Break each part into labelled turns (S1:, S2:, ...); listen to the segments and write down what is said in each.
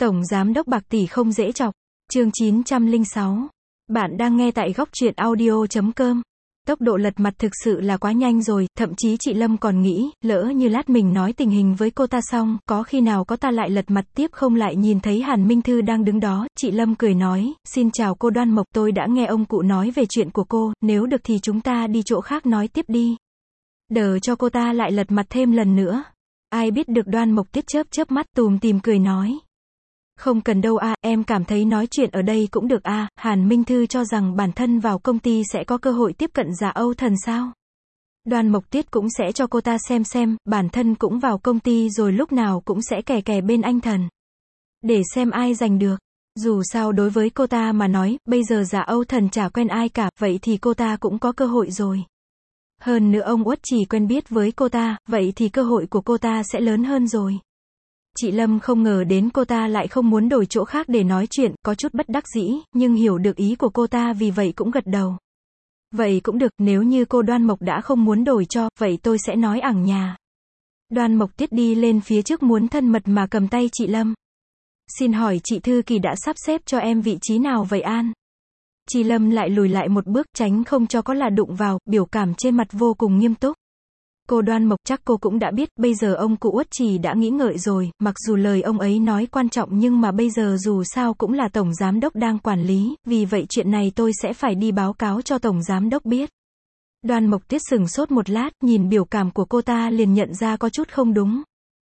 S1: Tổng giám đốc bạc tỷ không dễ chọc. Chương 906. Bạn đang nghe tại góc truyện audio.com. Tốc độ lật mặt thực sự là quá nhanh rồi, thậm chí chị Lâm còn nghĩ, lỡ như lát mình nói tình hình với cô ta xong, có khi nào có ta lại lật mặt tiếp không. Lại nhìn thấy Hàn Minh Thư đang đứng đó, chị Lâm cười nói, xin chào cô Đoan Mộc, tôi đã nghe ông cụ nói về chuyện của cô, nếu được thì chúng ta đi chỗ khác nói tiếp đi. Đỡ cho cô ta lại lật mặt thêm lần nữa. Ai biết được Đoan Mộc Tiết chớp mắt tùm tìm cười nói. Không cần đâu em cảm thấy nói chuyện ở đây cũng được Hàn Minh Thư cho rằng bản thân vào công ty sẽ có cơ hội tiếp cận Dạ Âu Thần sao? Đoan Mộc Tiết cũng sẽ cho cô ta xem, bản thân cũng vào công ty rồi lúc nào cũng sẽ kè bên anh thần. Để xem ai giành được. Dù sao đối với cô ta mà nói, bây giờ Dạ Âu Thần chả quen ai cả, vậy thì cô ta cũng có cơ hội rồi. Hơn nữa ông Uất chỉ quen biết với cô ta, vậy thì cơ hội của cô ta sẽ lớn hơn rồi. Chị Lâm không ngờ đến cô ta lại không muốn đổi chỗ khác để nói chuyện, có chút bất đắc dĩ, nhưng hiểu được ý của cô ta vì vậy cũng gật đầu. Vậy cũng được, nếu như cô Đoan Mộc đã không muốn đổi cho, vậy tôi sẽ nói ẳng nhà. Đoan Mộc Tiết đi lên phía trước muốn thân mật mà cầm tay chị Lâm. Xin hỏi chị Thư Kỳ đã sắp xếp cho em vị trí nào vậy An? Chị Lâm lại lùi lại một bước tránh không cho có là đụng vào, biểu cảm trên mặt vô cùng nghiêm túc. Cô Đoan Mộc chắc cô cũng đã biết, bây giờ ông cụ Uất Trì đã nghĩ ngợi rồi, mặc dù lời ông ấy nói quan trọng nhưng mà bây giờ dù sao cũng là tổng giám đốc đang quản lý, vì vậy chuyện này tôi sẽ phải đi báo cáo cho tổng giám đốc biết. Đoan Mộc Tiết sừng sốt một lát, nhìn biểu cảm của cô ta liền nhận ra có chút không đúng.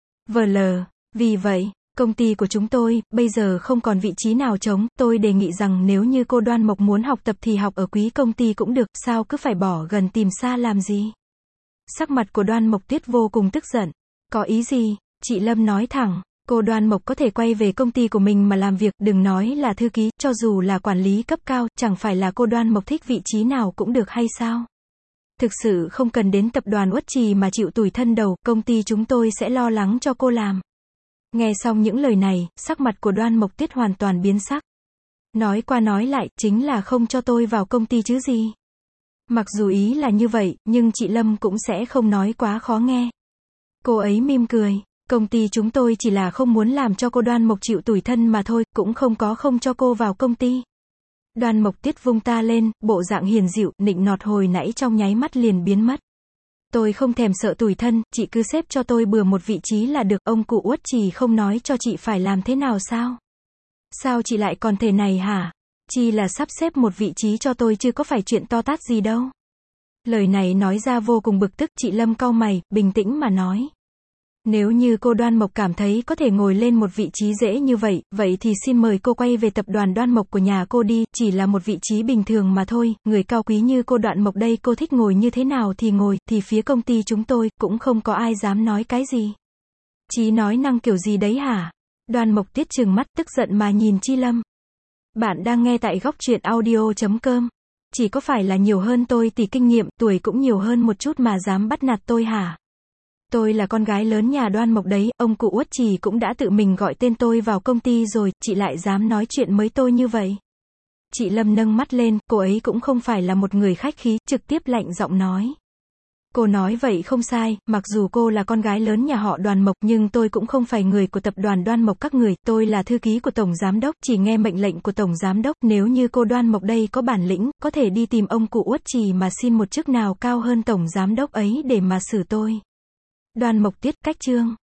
S1: Vì vậy, công ty của chúng tôi, bây giờ không còn vị trí nào trống, tôi đề nghị rằng nếu như cô Đoan Mộc muốn học tập thì học ở quý công ty cũng được, sao cứ phải bỏ gần tìm xa làm gì? Sắc mặt của Đoan Mộc Tiết vô cùng tức giận. Có ý gì? Chị Lâm nói thẳng, cô Đoan Mộc có thể quay về công ty của mình mà làm việc, đừng nói là thư ký, cho dù là quản lý cấp cao, chẳng phải là cô Đoan Mộc thích vị trí nào cũng được hay sao? Thực sự không cần đến tập đoàn Uất Trì mà chịu tủi thân đầu, công ty chúng tôi sẽ lo lắng cho cô làm. Nghe xong những lời này, sắc mặt của Đoan Mộc Tiết hoàn toàn biến sắc. Nói qua nói lại, chính là không cho tôi vào công ty chứ gì? Mặc dù ý là như vậy, nhưng chị Lâm cũng sẽ không nói quá khó nghe. Cô ấy mỉm cười, công ty chúng tôi chỉ là không muốn làm cho cô Đoan Mộc chịu tủi thân mà thôi, cũng không có không cho cô vào công ty. Đoan Mộc Tiết vung ta lên, bộ dạng hiền dịu, nịnh nọt hồi nãy trong nháy mắt liền biến mất. Tôi không thèm sợ tủi thân, chị cứ xếp cho tôi bừa một vị trí là được, ông cụ Uất Trì không nói cho chị phải làm thế nào sao? Sao chị lại còn thể này hả? Chỉ là sắp xếp một vị trí cho tôi chứ có phải chuyện to tát gì đâu. Lời này nói ra vô cùng bực tức, chị Lâm cau mày, bình tĩnh mà nói. Nếu như cô Đoan Mộc cảm thấy có thể ngồi lên một vị trí dễ như vậy, vậy thì xin mời cô quay về tập đoàn Đoan Mộc của nhà cô đi, chỉ là một vị trí bình thường mà thôi, người cao quý như cô Đoan Mộc đây cô thích ngồi như thế nào thì ngồi, thì phía công ty chúng tôi, cũng không có ai dám nói cái gì. Chí nói năng kiểu gì đấy hả? Đoan Mộc Tiết trừng mắt tức giận mà nhìn Chi Lâm. Bạn đang nghe tại góc truyện audio.com. Chỉ có phải là nhiều hơn tôi thì kinh nghiệm, tuổi cũng nhiều hơn một chút mà dám bắt nạt tôi hả? Tôi là con gái lớn nhà Đoan Mộc đấy, ông cụ Uất Trì cũng đã tự mình gọi tên tôi vào công ty rồi, chị lại dám nói chuyện với tôi như vậy. Chị Lâm nâng mắt lên, cô ấy cũng không phải là một người khách khí, trực tiếp lạnh giọng nói. Cô nói vậy không sai, mặc dù cô là con gái lớn nhà họ Đoan Mộc, nhưng tôi cũng không phải người của tập đoàn Đoan Mộc các người, tôi là thư ký của Tổng Giám Đốc, chỉ nghe mệnh lệnh của Tổng Giám Đốc, nếu như cô Đoan Mộc đây có bản lĩnh, có thể đi tìm ông cụ Uất Trì mà xin một chức nào cao hơn Tổng Giám Đốc ấy để mà xử tôi. Đoan Mộc Tiết, cách chương.